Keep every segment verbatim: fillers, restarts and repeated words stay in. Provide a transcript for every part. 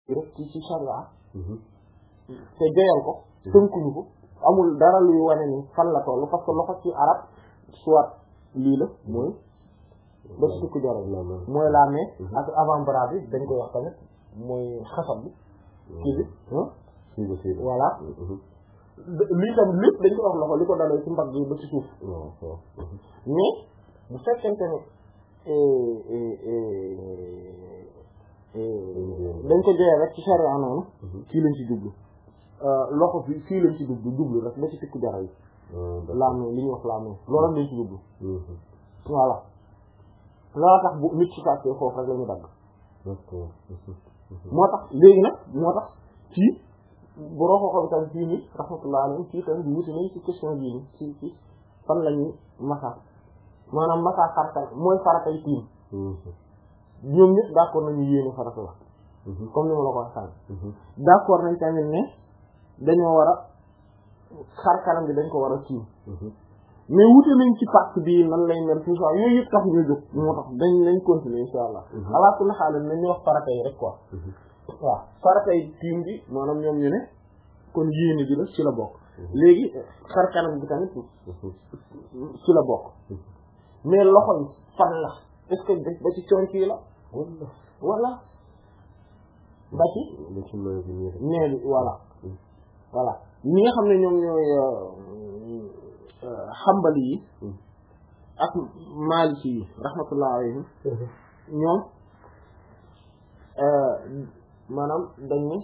rek ci ci sharia te joyal ko tënkuñu ko amul dara luy wane ni fan la tollu parce que loxo ci arab soit lii la mooy ba ci tukki jara mooy la main ak avant-bras bi dañ koy wax tamit mooy xasab bi kii bi voilà lii tam lépp dañ koy wax loxo li ko dalee ci mbagg yi ba ci suuf mais bu fekkente ne dañ ko joyee rek ci sharia noonu fii lañ ci jublu loxo fii fii lañ ci jublu jublu rek ba ci tukki jara yi la main li ñuy wax la main loolu lañ ci jublu voilà loo tax bu nit ci fàttee foofu rek la ñu dagg moo tax léegi nag moo tax fii boroo ko xam tamit fii ni rahmatullah alayhi fii tamit wuti nañ ci question bii ni ci ci fan la ñuy masa maanaam masa farata mooy faratay tiim ñoom ñëpp d'accord nañu yéene farata la comme ni ma la ko wax sànq d'accord nañ tamit ne dañoo war a xar kanam bi dañ ko war a tiim mais wute nañ ci pàcc bi nan lay mel tout ça yooyu yëpp tax ñu jóg moo tax dañ lañ continuer insha allah ala kulli xaal nañu wax farata yi rek quoi waaw farata yi tiim bi maanaam ñoom ñu ne kon yéene bi la ci la bokk léegi xar kanam bi tamit ci la bokk mais loxo yi fan la est-ce que ba ci conc yi la wala ba ci nee bi voilà voilà ñi nga xam ne ñoom ñooy xambali yi ak maliki yi rahmatullah alayhim ñoom maanaam dañ ne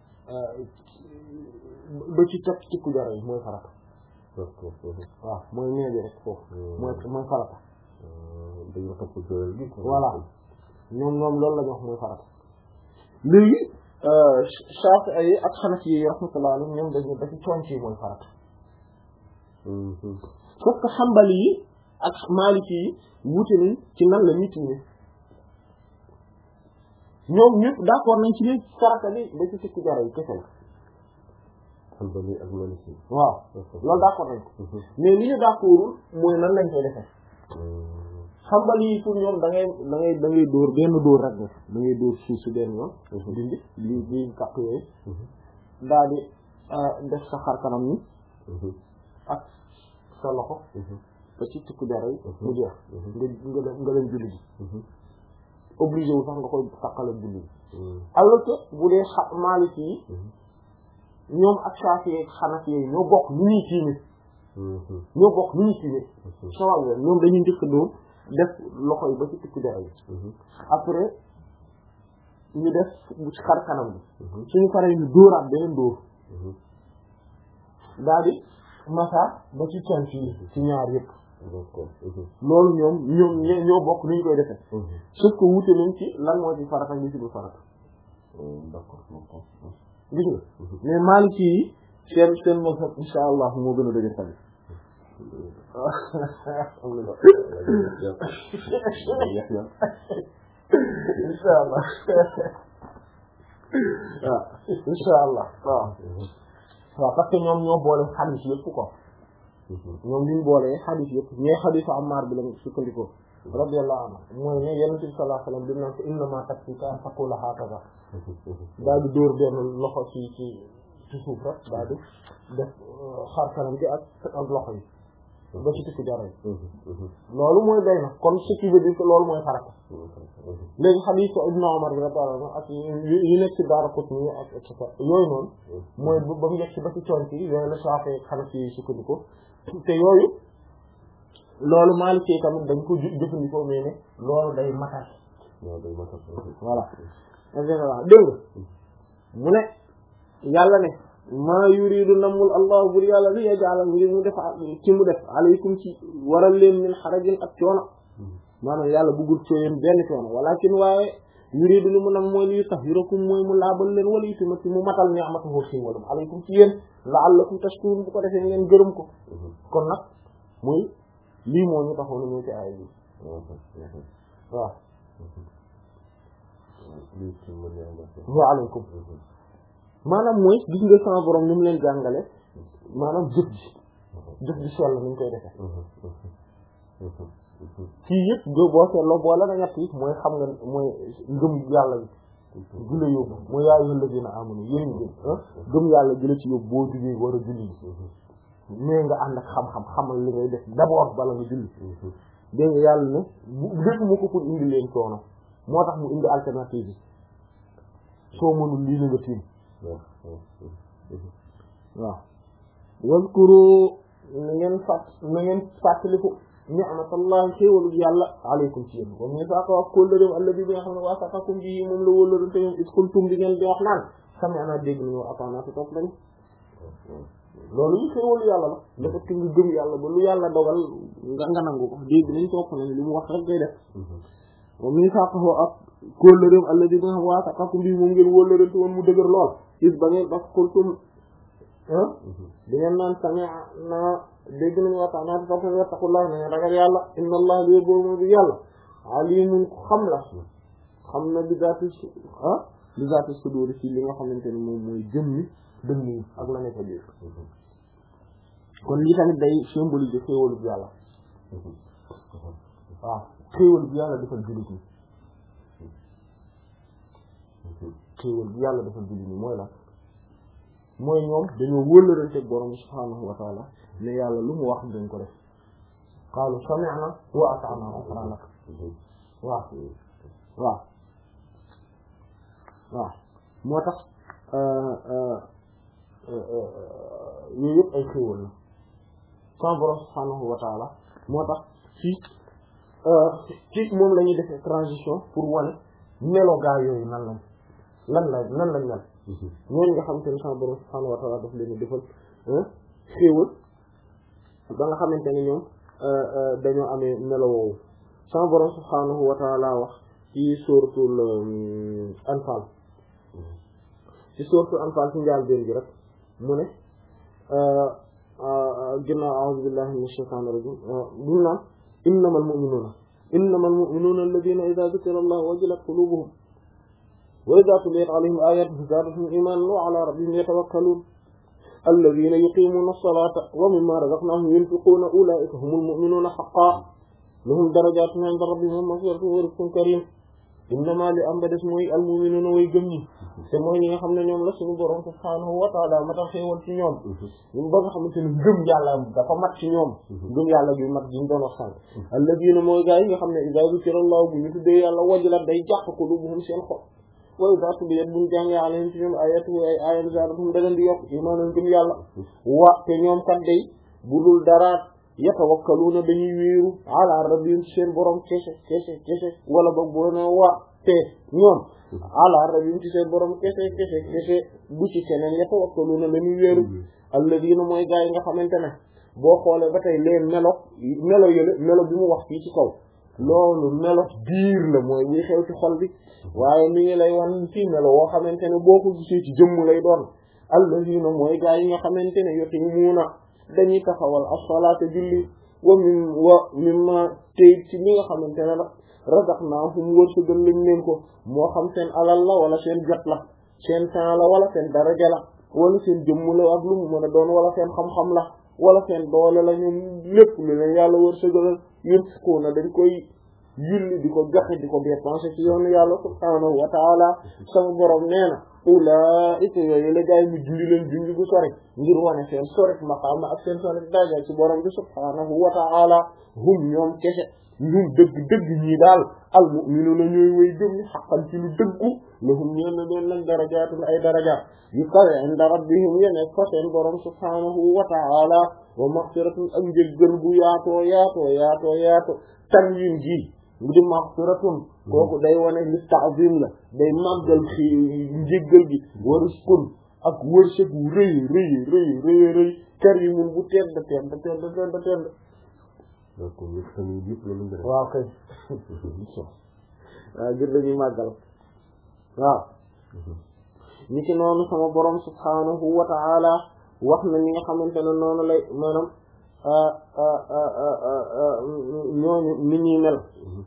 ba ci teg ci ku jara yi mooy farata waaw mooy nee bi rek foofu mooy mooy farata voilà ñoom ñoom loolu la ñu wax mooy farata léegi Shafi'i yi ak Hanafi yi rahmatullah alayhim ñoom dañ ne ba ci conc yi mooy farata sauf que xambali yi ak maliki yi wuute nañ ci nan la ñuy tiimee ñoom ñëpp d'accord nañ ci ne farata bi ba ci tukki jara yi kese la xambali ak maliki yi waaw loolu d'accord nañ ko mais li ñu d'accordul mooy nan lañ koy defee xambali yi pour ñoom da ngay da ngay da ngay dóor benn dóor rek def da ngay dóor suuf si benn yoon dindi li li kàq yooyu daal di def sa xar kanam ni ak sa loxo ba ci tukki dara yi mu jeex nga nga nga leen julli ji obligé wu sax nga koy takkale julli ji alors que bu dee xa Maliki yi ñoom ak Shafi'i ak Hanafi yi ñoo bokk lu ñuy tiime ñoo bokk lu ñuy tiime sowal leen ñoom dañuy njëkk doon def loxo yi ba ci tukki dara yi après ñu def bu ci xar kanam bi suñu paree ñu dóoraat beneen dóor daal di masa ba ci conc yi ci ñaar yëpp loolu ñoom ñoom ñoo bokk ni ñu koy defee sauf que wuute nañ ci lan moo ci farata li ci du farata gis nga mais Maliki yi seen seen mazhab insha allah moo gën a dëgër tamit insha allah waaw insha allah waaw waaw parce que ñoom ñoo boole xadiis yëpp quoi ñoom liñ boole xadiis yëpp ñee xadiisu Ammaar bi lañ sukkandikoo radiyallahu anhu mooy ne Yonent bi sallallahu alayhi wa sallam bi naan ko innamaa takfiika an taqula haakaza daal di dóor benn loxo ci ci ci suuf rek daal di def xar kanam gi ak ak loxo yi ba ci tukki jara yi loolu mooy day na kon ce qui veut dire que loolu mooy farata léegi xadiisu Ibn Umar bi radiyallahu anhu ak yu nekk ci Daaraqutni ak et cetera yooyu noonu mooy ba mu yegg ci ba ci conc yi yooyu la Shaafi'i ak Hanafi yi sukkandiku te yooyu loolu Maliki tamit dañ ko jëfandikoo mais ne loolu day matal voilà dégg nga mu ne yàlla ne maa yuridu namul allah bur yàlla li yaj'ala ngir mu def ci mu def alaykum ci waral leen min xarajin ak coono maanaam yàlla bëggul ci yéen benn coono walakin waaye yuridu li mu nam mooy li yutahhirakum mooy mu laabal leen wala yutimati mu matal ni'matahu xéewalam alaykum ci yéen la'allakum tashkurun bu ko defee ngeen gërëm ko kon nag muy lii moo ñu taxoon ñu ci ay bi waaw wa alaykum maanaam mooy gis nga sama borom ni mu leen jàngale maanaam jëf ji jëf ji sell ni ñu koy defee fii yëpp boo seetloo boole na ñett yi mooy xam nga mooy ngëm yàlla bi gi la yóbbu mooy yaa ayyuhal ladina amanu yéen ñi gëm yàlla gi la ci yóbbu boo jugee war a julli mais nga ànd ak xam-xam xamal li ngay def d'abord bala nga julli dégg nga yàlla ne bu def mu ko pour indi leen coono moo tax mu indi alternative bi soo mënul lii la nga tiim waaw waskuru na ngeen fàtt na ngeen fàttaliku ni'matallahi xéewalu yàlla aleykum ci yéen comme ñu saako wax kóllëreem alladi bi nga xam ne waa saqakum bi moom la wóllërante moom is kuntum bi ngeen di wax naan sami'na dégg nañu wa ata'na te topp nañu loolu yi xéewalu yàlla la dafa ki nga gëm yàlla ba lu yàlla dogal nga nga nangu ko dégg nañ topp nañ li mu wax rek ngay def moom ñu saako ak kóllëreem alladi bi nga xam waa saqakum bi moom ngeen wóllërante woon mu dëgër lool is ba ngeen bas kuntum di ngeen naan sami'na dégg nañu waxtaan naa topp nañu wattaqullah nañu ragal yàlla inna allah li boobu bi yàlla alimun xam la xam na bi zaati ah bi zaati sudur ci li nga xamante ne moom mooy jëm ni dënn yi ak la nekk biir kon lii tamit day symboliser xéewalu bi yàlla waaw xéewal bi yàlla defal jullit ñi xéewal bi yàlla defal jullit ñi mooy la mooy ñoom dañoo wëllërante borom subhaanahu wa taala ne yàlla lu mu wax dañ ko def qaalu sami'na wa ata'na ghufraanak waaw waaw waaw moo tax yooyu yëpp ay xéewal la sama borom subhaanahu wa taala moo tax ci ci moom la ñuy defee transition pour wane melo gaa yooyu nan lañ lan la nan lañ mel ñooñu nga xamante ne sama borom subhaanahu wa taala daf leen defal xéewal ba nga xamante ne ñoom dañoo amee melo woowu sama borom subhaanahu wa taala wax ci suuratul Anfaal ci suuratul Anfaal ci njaal benn bi rek mu ne ginnaaw a'uuzu billahi minash shaytaanir rajiim bu naan innamal mu'minuuna innamal mu'minuuna alladhiina idhaa dhukira Allahu wajilat quluubuhum wa idhaa tuliyat alayhim aayaatuhu zaadathum iimaanan wa 'alaa rabbihim yatawakkaluun alladhiina yuqiimuuna as-salaata wa mimmaa razaqnaahum yunfiquuna ulaa'ika humul mu'minuuna haqqan lahum darajaatun 'inda rabbihim wa maghfiratun wa rizqun kariim innamaa li am ba des mooy al-mu'minuuna way gëm ñi te mooy ñi nga xam ne ñoom la suñu borom subhaanahu wa ta'aala matal xéewal ci ñoom ñun ba nga xamante ne gëm yàlla dafa mat ci ñoom gëm yàlla gi mat gi ñu doon wax sànq alladhiina mooy gaa yi nga xam ne idhaa dhukira Allahu bu ñu tuddee yàlla wajilat day jàpp quluubuhum seen xol wa idhaa tuliyat buñ jàngee alayhim ci ñoom ayatuhu ay ayam zaadathum da leen di yokk iimaanan gëm yàlla wa te ñoom kat day bu dul dara yatawakkaluuna dañuy wéeru ala rabbihim seen borom kese kese kese wala boog boo ne wa te ñoom ala rabbihim ci seen borom kese kese kese bu ci keneen yatawakkaluuna dañuy wéeru alladhiina mooy gaa yi nga xamante ne boo xoolee ba tey leen melo melo yële melo bi mu wax fii ci kaw loolu melo biir la mooy buy xew ci xol bi waaye mi ngi lay wan fii melo woo xamante ne boo ko gisee ci jëmm lay doon alladhiina mooy gaa yi nga xamante ne yuqiimuuna dañuy taxawal as-salaata julli wa mim wa mimma tey ci li nga xamante ne nag razaqnaahum wërsëgal lañ leen ko moo xam seen alal la wala seen jot la seen temps la wala seen daraja la wala seen jëmm la ak lu mu mën a doon wala seen xam-xam la wala seen doole la ñoom lépp lu leen yàlla wërsëgal yunfiquuna dañ koy yulli di ko joxe di ko dépenser ci yoonu yàlla subhaanahu wa taala sama borom nee na ulaa'ika yooyu la gaay mu jungi leen jungi bu sori ngir wane seen sori maqaama ak seen sori daraja ci borom bi subhaanahu wa ta'ala hum ñoom kese ñun dëgg dëgg ñii daal al mu'minuuna ñooy way gëm ñi xaqan ci lu dëggu lahum ñeen na leen nag darajaatun ay daraja yu kawe inda rabbihim ya nekk fa seen borom subhaanahu wa ta'ala wa maghfiratun ak njëggal bu yaatoo yaatoo yaatoo yaatoo tanwiin ji mu di maghfiratun kooku day wane li ta'zim la day màggal xi njëggal gi waruskun ak wërsëg wu rëy rëy rëy rëy rëy karimun bu tedd tedd tedd tedd tedd waaw kay waaw jër dañuy màggal waaw ñi ci noonu sama borom subhanahu wa ta'ala wax na ñi nga xamante ne noonu lay maanaam ñooñu nit ñuy mel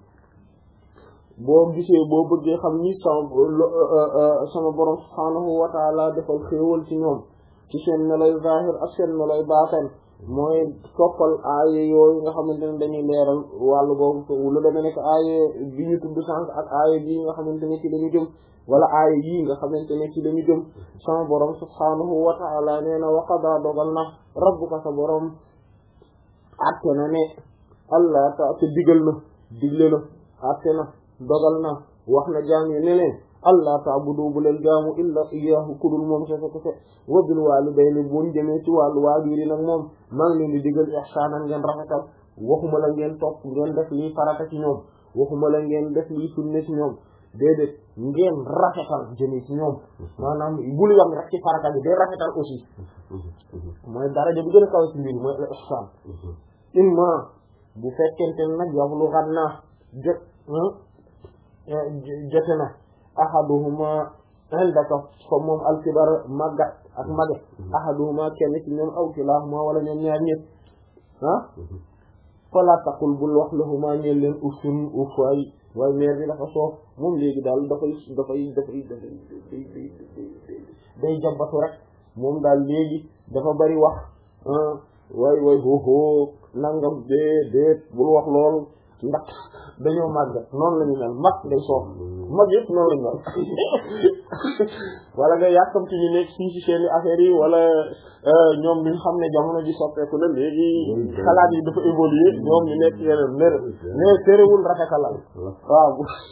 boo gisee boo bëggee xam ni sama sama borom subhaanahu wa ta'ala defal xéewal ci ñoom ci seen meloy zahir ak seen meloy baatin mooy toppal aaye yooyu nga xamante ne dañuy leeral wàllu boobu lu deme nekk aaye bi ñu tudd sànq ak aaye bii nga xamante ne ci lañu jëm wala aaye yii nga xamante ne ci lañu jëm sama borom subhaanahu wa ta'ala nee na wa qadaa dogal na rabbuka sa borom atte na ne allah ta te digal na digle na atte na dogal na wax na jaam yi ne leen allah ta'budu bu leen jaamu illa iyyahu kudul moom kese kese wa bil walidayni buñ jëmee ci wàllu waajur yi nag moom maa ngi leen di digal ihsaanan ngeen rafetal waxuma la ngeen topp ngeen def lii farata ci ñoom waxuma la ngeen def lii sunna ci ñoom déedéet ngeen rafetal jëmee ci ñoom maanaam bul yam rek ci farata bi day rafetal aussi mooy daraja bi gën a kaw ci mbir mooy al ihsaan imma bu fekkente nag yablughanna jot jote na ahaduhuma indaka fa moom alkibar màggat ak mage ahaduhuma kenn ci ñoom aw kilahuma wala ñoom ñaar ñëpp ah fala taqul bul wax lahuma ñeel leen uffun uff waay waaye meer bi dafa soof moom léegi daal dafay dafay dafay dafay day day jambatu rek moom daal léegi dafa bari wax waay waay hoho nangam dee déet bul wax loolu ndax dañoo màggat noonu la ñu mel mag day soof mag yëpp noonu lañu mel wala nga yàkkamti ñu nekk fii ci seeni affaires yi wala ñoom ñu xam ne jamono ji soppeeku na léegi xalaat yi dafa évoluer ñoom ñu nekk yeneen mer mais terewul rafetalal waaw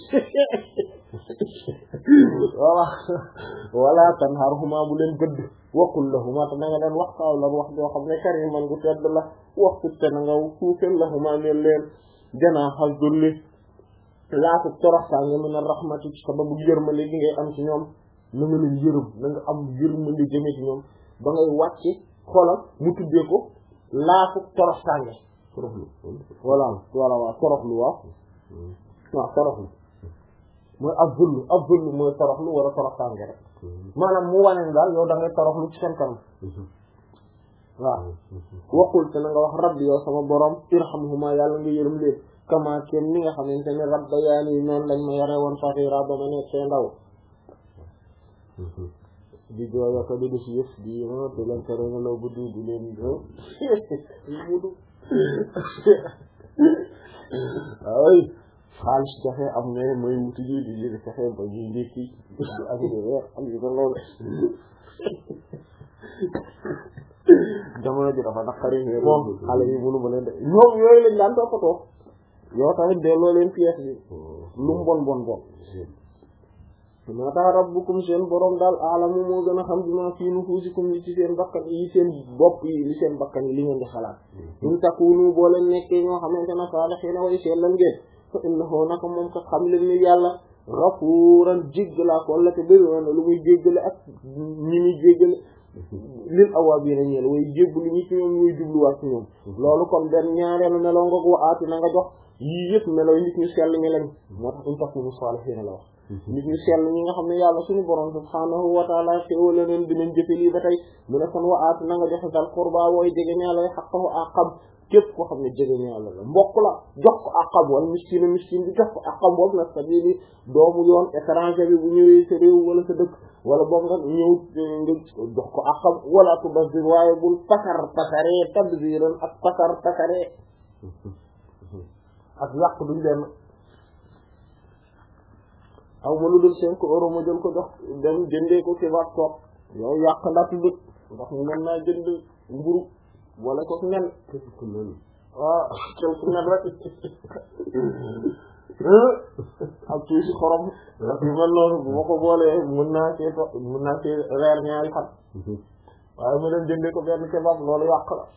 wala wala tanharhuma bu leen gëdd waqul lahuma te na nga leen wax kaaw lan wax joo xam ne kariman gu tedd la wax te na nga fuufel lahuma neen leen janaaxal dulli laatu toroxtaange min ar-rahmati ci sababu yërmande gi ngay am ci ñoom na nga leen yërëm na nga am yërmande jëme ci ñoom ba ngay wàcce xoolal mu tuddee ko laatu toroxtaange toroxlu voilà voilà waaw toroxlu waaw waaw toroxlu mooy ab zullu ab zullu mooy toroxlu wala toroxtaange rek maanaam mu wane daal yow da ngay toroxlu ci seen kanam waaw waxul te na nga wax rabbi yow sama borom irhamhuma yàlla nga yërëm leen kama kenn ni nga xamante ne rabba yaa nii noonu lañ ma yare woon saxiira ba ma nekk see ndaw di jooyo ko di def yëf di di leen tere nga law buddi di leen mudu ay xaalis jafe am ne mooy wuti ji di jël jafe ba ñuy ndékki ak di weer am yu ko loolu jamono ji dafa naqari moom xale yi mënu ma leen de ñoom yooyu lañ daan toppatoo yow tamit delloo leen pièce bi lu mu bon bon bon moo tax rabbukum seen borom daal aalamu moo gën a xam bi ma fii nufusikum li ci seen bakkan yi seen bopp yi li seen bakkan yi li ngeen di xalaat in takunu boo leen nekkee ñoo xamante ne saalihiina way seen lan ngeen fa innahu naka moom ka xam leen ni yàlla ghafuuran jéggalaa ko la te bëri woon lu muy jéggale ak ñi muy jéggale lil awaabiina ñeel way jébbalu ñi ci ñoom ñuy jubluwaat ci ñoom loolu kon benn ñaareelu meloo nga ko aati na nga jox yii yëpp meloo nit ñu sell ñi lañ moo tax in takunu saalihiina la wax nit ñu sell ñi nga xam ne yàlla suñu borom subhaanahu wa taala xéewal leen dinañ jëfe lii ba tey mu ne kon wa aati na nga joxe dal qurba wooy jege ñaala xaqahu àqam képp koo xam ne jege ñaala la mbokk la jox ko àqam wala miskina miskin bi jox ko àqam boobu nag sabili doomu yoon étranger bi bu ñëwee sa réew wala sa dëkk wala boog nga ñëw nga jox ko àqam wala tubazir waaye bul pasar pasaree tabziran ak pasar pasaree ak yàq duñ leen aw ma lu dul cinq euros ma jël ko jox dem jëndee ko ci wax toog yow yàq ndax bët ndax mën naa jënd mburu wala ko nen waaw quelque nen rek ak tuuti xorom ak yu mel noonu bu ma ko boolee mën naa cee to mën naa cee reer ñaari fan waaye ma dem jëndee ko benn kebab loolu yàq la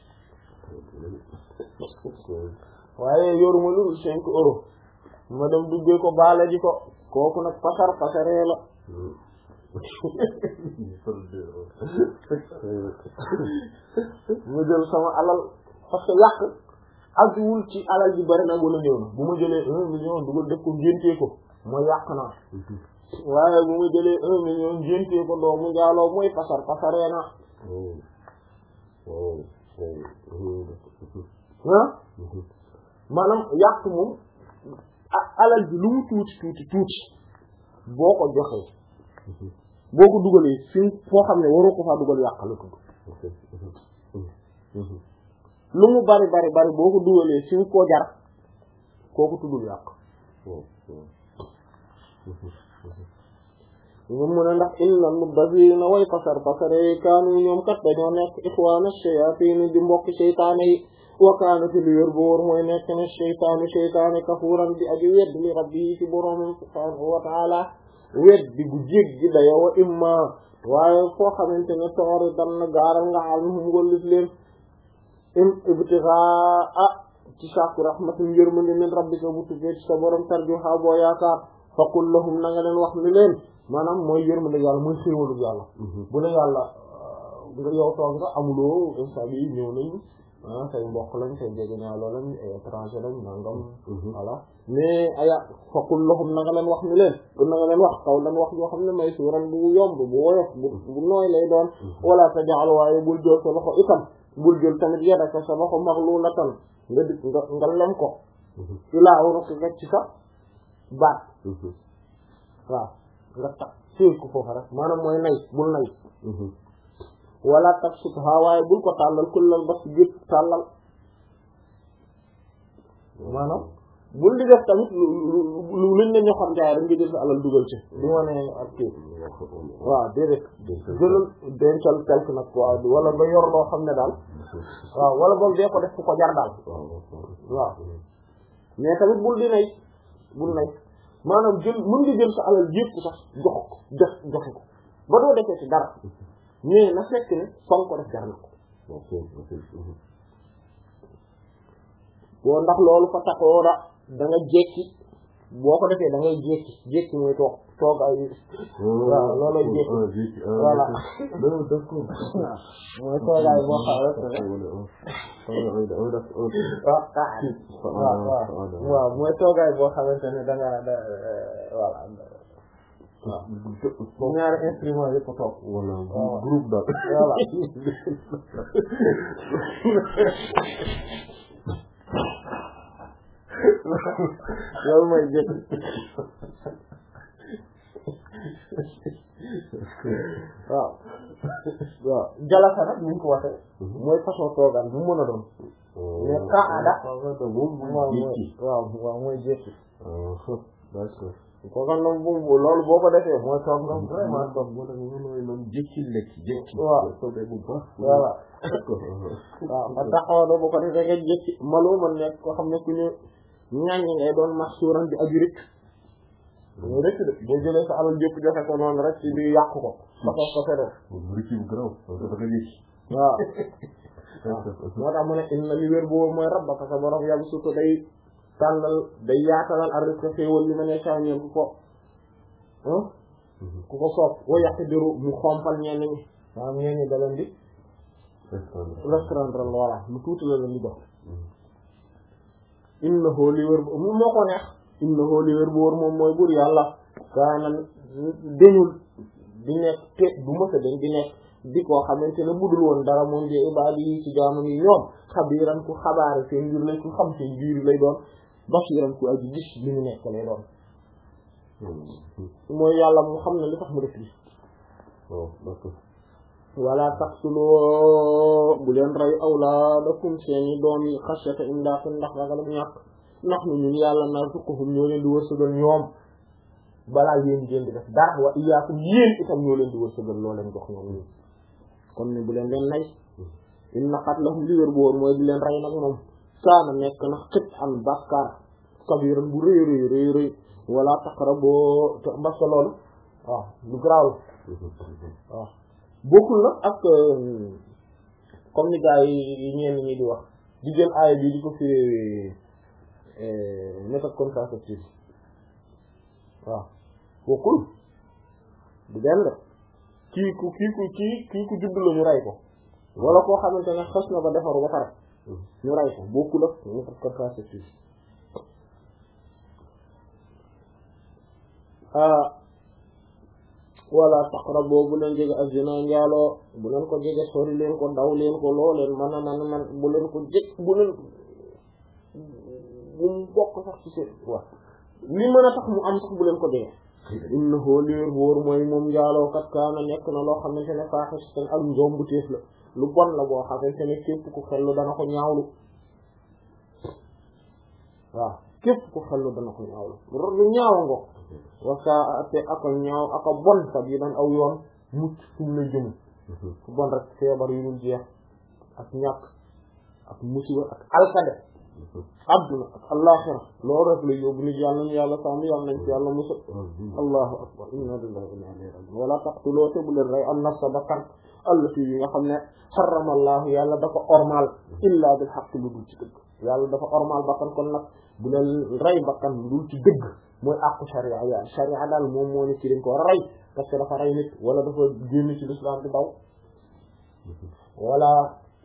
waaye yoruma lu dul cinq euros ma dem duggee ko baale ji ko kooku nag pasar pasaree la ma jël sama alal parce que yàq ajuwul ci alal ji bari nag wala néew na bu ma jëlee un million dugal def ko ngéntee ko mooy yàq naa waaye bu ma jëlee un million ngéntee ko doomu njaaloo mooy pasar pasaree na ah maanaam yàq moom alal ji lu mu tuuti tuuti tuuti boo ko joxee boo ko dugalee fi foo xam ne waroo ko faa dugal yàq la tudd lu mu bari bari bari boo ko dugalee fi ko jar kooku tuddul yàq ñoom mu ne ndax innal mubbazirina way pasar pasare kaanu ñoom kat dañoo nekk ixwaana shayatin di mbokk seytaane yi wa kaana fi lu yor bu wóor mooy nekk ne seytaanu seytaane kafuuran di aji wedd li rabbi ci boroomam subhaanahu wa taala wedd di gu jéggi dayo wa imma waaye foo xamante ne toori dan na gaaral nga alhum ngollis leen im ibtigaa ci sàkku rahmatin yërmande min rabbika bu tukkee ci sa borom tarjuha boo yaakaar faqul lahum na nga leen wax ni leen maanaam mooy yërmande yàlla mooy xéewalu yàlla bu la yàlla nga yow toog nga amuloo instant bi ñëw nañu ah say mbokk lañ say jegeñaaloo lañ ay étranger lañ nangam voilà mais aya faqul lahum na nga leen wax ni leen na nga leen wax kaw lan wax yoo xam ne may suuran bu yomb bu woyof bu bu nooy lay doon wala tajal waaye bul jël sa loxo itam bul jël tamit yadaka sa loxo maglulatan nga di nga nga lem ko ilaa unuqi nga ci sa baat waaw nga tax séy ko foofu rek maanaam mooy nay bul nay wala tabsutha waaye bul ko tàllal kullal bas gépp tàllal maanaam bul di def tamit lu lu luñ ne ñoo xam jaay rek nga jël sa alal dugal ci di wane ak kii waaw déedéet jëlal dencal quelque nag waaw wala nga yor loo xam ne daal waaw wala boog dee ko def fu ko jar daal waaw mais tamit bul di nay bul nay maanaam jël mën nga jël sa alal yépp sax jox ko jox joxe ko ba doo defee ci dara mais na fekk ne fan ko def jar na ko boo ndax loolu fa taxoora da nga jékki boo ko defee da ngay jékki jékki mooy toog toog ay waaw loolay jékki voilà mooy toogaay boo xam waaw waaw waaw mooy toogaay boo xamante ne da nga da voilà waaw ñaari instrument yëpp toog wala groupe daal voilà loolu mooy jëkk waaw waaw jalasa nag ñu ko waxee mooy façon toogaan bu mën a doon mais qaada waaw waaw mooy jékki ko kan noonu bu loolu boo ko defee mooy toog nga vraiment toog boo tax mënooy noonu jékki lekk jékki waaw soobee bu baax voilà waaw ba taxaw na bu ko defee nga jékki malu man nekk ko xam ne ku ñu ñaañi ngay doon maxsuuran di aju rek ñu rek de boo jëlee sa alal jëpp joxe ko noonu rek ci bi yàq ko ba ko ko fedoo rëcc bu graw da nga yëg waaw moo tax mu ne inna li wér boobu mooy rabbaka sa borom yàlla surtout day tàllal day yaatalal arrisque xéewal li ma ne saa ñeen ku ko ku ko soob woo yàq diru mu xompal ñenn ñi maanaam ñenn ñi da leen di restreindre voilà lu tuuti la leen di dox innahu li wér mu moo ko neex innahu li wér bu wóor moom mooy buur yàlla kaana deñul di nekk te du mësa dañ di nekk di koo xamante ne budul woon dara moom di ibaadi yi ci jaamu yi ñoom xabiiran ku xabaare seen mbir lay ku xam seen biir lay doon basiiran ku aji gis li ñu nekk lay doon mooy yàlla mu xam ne li tax mu def li wala taqtuluu bu leen rey awlaadakum seeni doom yi xashyata imlaakin ndax ragal bu ñàkk ndax nu ñun yàlla narzuquhum ñoo leen di wërsëgal ñoom balaa yéen ngeen di def dara wa iyyaakum yéen itam ñoo leen di wërsëgal loo leen jox ñoom ñi kon ne bu leen leen nay inna qatlahum li wér bu woon mooy di leen rey nag moom kaana nekk na xit an bàkkaar kabiran bu rëy rëy rëy rëy wala taqraboo mbasta loolu waaw lu garaaw waaw bokkul nag ak comme ni gars yi ñenn ñi di wax di jël aaya bi di ko fi méthode contraceptive waaw bokkul du benn kii ku kii ku kii kii ku judd la ñu rey ko wala koo xamante ne xas na ba defaru ba pare ñu rey ko bokkul ak méthode contraceptive wala taqrabu bu leen jege az-zina njaaloo bu leen ko jege sori leen ko daw leen ko loo leen man a man man bu leen ko jég bu leen bu mu bokk sax ci seen wax li mën a tax mu am sax bu leen ko jege innahu liir wóor mooy moom njaaloo kat kaana nekk na loo xamante ne faaxisatan ak njombu téef la lu bon la boo xamante ne képp ku xellu dana ko ñaawlu waaw képp ku xellu dana ko ñaawlu lu ñaawa ngo wasa te aka ñaaw aka bon kat yi dan aw yoon mucc fu mu la jëm ku bon rek feebar yu dul jeex ak ñàkk ak musiba ak alkade adduna ak alaxira loolu rek lay yóbbu nit yàlla nañu yàlla sàmm yàlla nañ ci yàlla musal allahu akbar inna lillahi wa inna ilayhi raji'un wala taqtuloo te bu leen rey an nafsa bakkan allati yi nga xam ne xarama allahu yàlla dafa ormal illa bil haqq lu dul ci dëgg yàlla dafa ormal bakkan kon nag bu leen rey bakkan lu dul ci dëgg mooy àqu sharia ya sharia daal moom moo ne ci dañ ko war a rey parce que dafa rey nit wala dafa génn ci l'islam di daw wala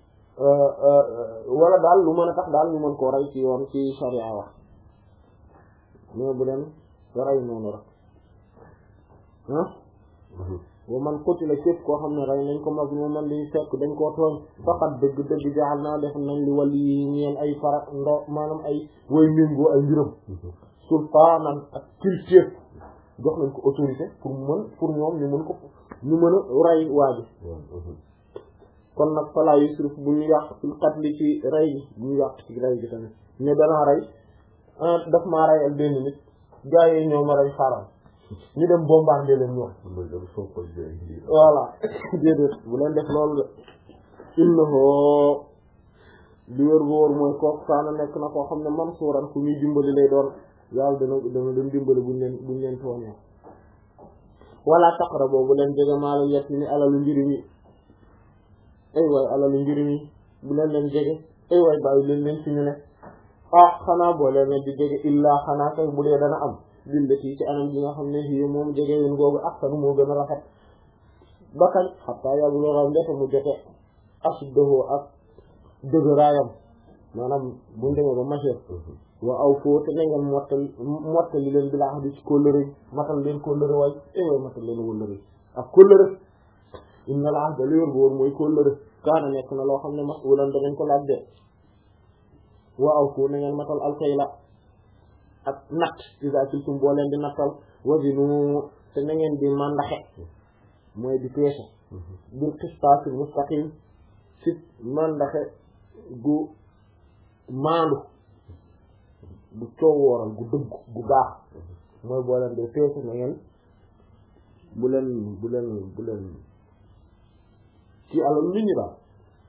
wala daal lu mën a tax daal ñu mën koo rey ci yoon ci sharia wax mais bu leen rey noonu rek ah wa man qutila képp koo xam ne rey nañ ko mag moo man liñ fekk dañ koo tooñ faqat dëgg dëgg jaxal naa def nañ li wàll yi ñeen ay fara ndo maanaam ay woy méngoo ay mbiram sultaanan ak kilifteef jox nañ ko autorité pour mu mën pour ñoom ñu mën ko ñu mën a rey waa ji kon nag falaa yusrif bu ñu yàq fil qatli ci rey gi bu ñu yàq ci rey gi tamit ne danaa rey daf maa rey ak benn nit gaa yi ñoo ma rey xaaral ñu dem bombarder leen ñoom voilà déedéet bu leen def loolu de innahu li wër bu wër mooy kooku kaana nekk na koo xam ne mansuuran ku ñuy dimbali lay doon yàlla dana dana leen dimbali buñ leen buñ leen tooñee wala taqrabu bu leen jege maalal yatimi alalu njëriñ yi ay waay alalu njëriñ yi bu leen leen jege ay waay bàyyi leen leen fi ñu ne ah xanaa boo leen di jege illaa xanaa kay bu dee dana am billati ci anam gi nga xam ne fii moom jege yéen googu ahsanu moo gën a rafet ba kañ xataa yàlla loo ndefe mu jote asuddahu ak dëgëraayam maanaam bu demee ba majeur wa aw foo te na ngeen mottali mottali leen bi laa xam ci kóllëre matal leen kóllëre waay ay waay matal leen kóllëre ak kóllëre inna al ahda li wër bu wër mooy kóllëre kaana nekk na loo xam ne mas'ulan danañ ko laaj de wa aw foo na ngeen matal alkayla ak natt iza kiltum boo leen di nattal wazinu te na ngeen di mandaxe mooy di peese bil qistaasil mustaqim ci mandaxe gu maandu gu coowooral gu dëgg gu baax mooy boo leen di peese na ngeen bu leen bu leen bu leen ci alal nit ñi daal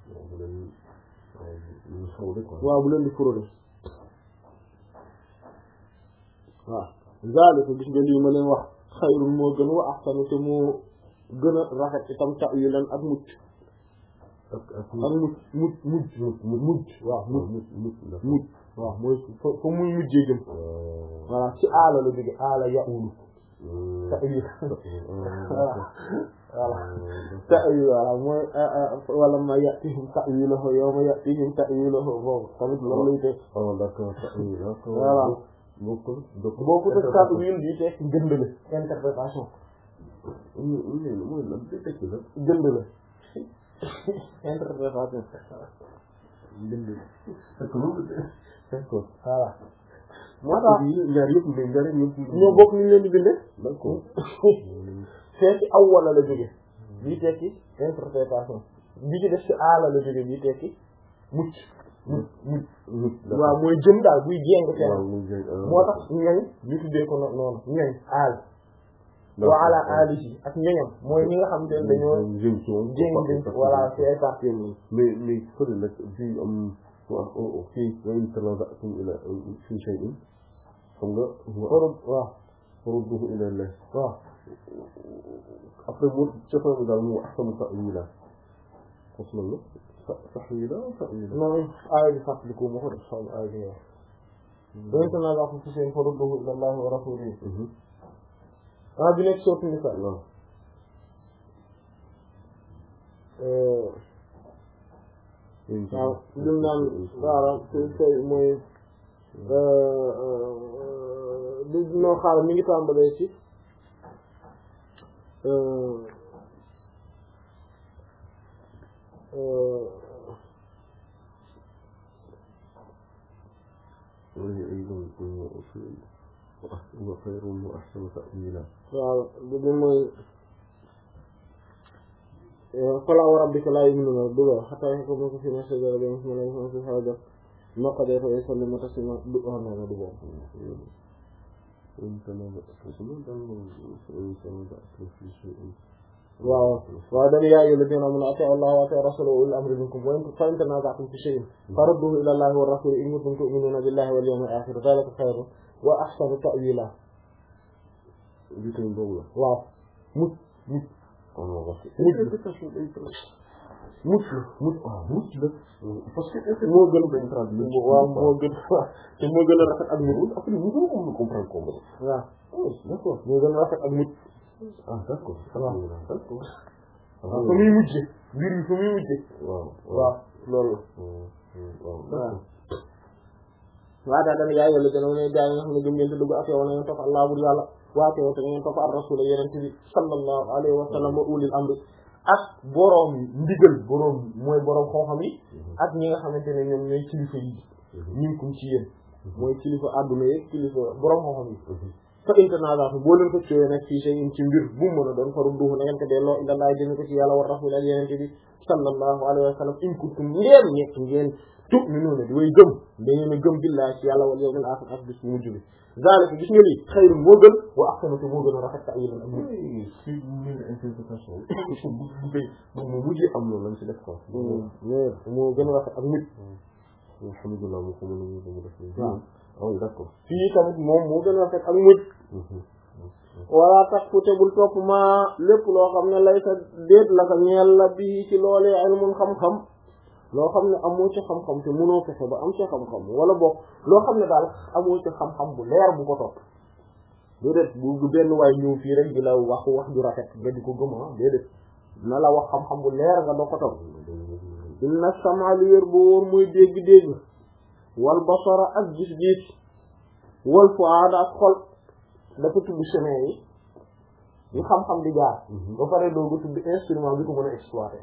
waaw bu leen di fraude waaw zalika gis nga lii ma leen wax xayrun moo gën wa ahsanu te moo gën a rafet itam ta'wilan ak mucc ak ak mucc mucc mucc mucc waaw mucc mucc waaw mooy fa fa muy mujjee jëm voilà ci aala la jóge aala ya'ulu ta'wil voilà ta'wil voilà mooy wala ma ya'tihim ta'wiluhu yawma ya'tihim ta'wiluhu boobu tamit loolu lay teg voilà bokkul bokkul ak ta'wil bi teg gëndale interprétation mooy la gëndale interprétation gëndale d'accord voilà moo tax ñaar yëpp ñaar yëpp ñoo bokk ñu leen di bindee d'accord fekki awwala la jóge bii tekki interprétation bi ci def ci aala la jóge bii tekki mucc mucc mucc waaw mooy jëm daal buy jéng fenn moo tax ñañ ñu tuddee ko noonu ñañ aal wa ala aali yi ak ñañam mooy ñi nga xam te ne dañoo jéng jëm voilà ci ay parties yi mais mais fële nag bi am waaw fii wayn tanaza'tum ila fi shay'in xam nga forod waaw farudduhu ila Allah waaw après mu cofa bi daal mu ahsanu ta'wila xos na la tahwila ta'wila non aaya bi fàttaliku ma ko def xam aaya bi wax wayn tanaza'tum fi shay'in farudduhu ila Allah wa rasulihi ah bi nekk sourate Nisa waaw waaw lim naan waaw say mooy di noo xaal mi ngi tàmbalee ci wa khayrun wa ahsanu ta'wila waaw bi mooy falaa wa rabbika laa yu'minuuna duga hattaa yahkumu fiimaa shajara baynahum thumma laa yajidu fii anfusihim ma qadayta wa yusallimu tasliimaa du noonu du boobu waaw waaw dañu yaa ayyuhal laziina aamanuu atii'u llaaha wa atii'u rasuulahu wa ulil amri minkum wa in tanaza'tum fii shay'in farudduuhu ilaa llaahi wa rasuuli in kuntum tu'minuuna billaahi wal yawmil aakhir dhaalika khayrun wa ahsanu ta'wiilaa waaw mut mut mut mut mut mut la parce que moo gën waaw moo gën te moo gën a rafet ak mut après ñu ko mën comprendre ko waaw d'accord moo gën a rafet ak mut ah d'accord waaw d'accord waaw fa muy mujje mbir mi fa muy mujje waaw waaw loolu waaw waaw waa daa dana yaay wala dana ne jaay nga xam ne gëm ngeen te dugg ak yow na ngeen topp Allah bur yàlla waate yow te ngeen topp ar rasul yenente bi sallallahu alayhi wa sallam wa ulil amri ak boroom ndigal boroom mooy boroom xam-xam yi ak ñi nga xamante ne ñoom ñooy kilifa yi ñinkum ci yéen mooy kilifa adduna yi kilifa boroom xam-xam yi fa internat boo leen ko cooyee nag fii sey in ci mbir bu mu mën a doon faru duufu na ngeen ko delloo ila laa jëme ko ci yàlla war rasul ak yenente bi sallallahu alayhi wa sallam in kuntum ngeen nekk ngeen tu'minuuna di way gëm dañu ne gëm billahi ci yàlla wal yawmil aaxir ak bis bu mujj bi zaalika gis nga lii xayrun moo gën wa ahsanu moo gën a rafet ta'wiilan ak si ñu interprétation bu mu mujjee am loolu lañ ci def quoi moo gën a rafet ak nit alhamdulillah moo ko mën a mu def waaw oh d'accord fii tamit moom moo gën a rafet ak mujj wala tax fu te bul topp ma lépp loo xam ne lay sa déet la ko ñeel la bii ci loolee ilmun xam-xam loo xam ne amoo ci xam-xam te mënoo fexe ba am ci xam-xam wala boog loo xam ne daal amoo ci xam-xam bu leer bu ko topp déedéet bu benn waay ñëw fii rek di la wax wax ju rafet nga di ko gëma déedéet na la wax xam-xam bu leer nga doo ko topp inna sama li wér bu wóor muy dégg-dégg wal basara ak gis-gis wal fuaada ak xol dafa tudd chemin yi ñu xam-xam di jaar ba pare dooga tudd instrument bi ko mën a exploiter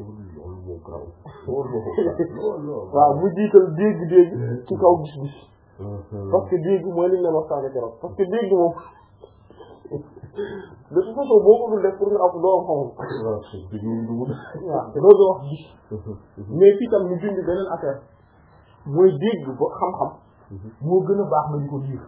waaw mu jiital dégg-dégg ci kaw gis-gis parce que dégg mooy li ñu leen waxtaane keroog parce que dégg moom de toute façon boo ko dul def pour nga am doo am xam-xam waaw te doo wax gis mais fii tam ñu bind beneen affaire mooy dégg ba xam-xam moo gën a baax nga di ko liir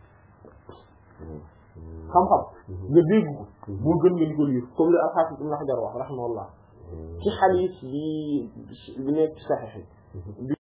xam-xam nga dégg ko moo gën nga di ko liir comme li al-Hafiz Ibn Hajar wax rahimahullah ci xadiis bi bi nekk ci Sahih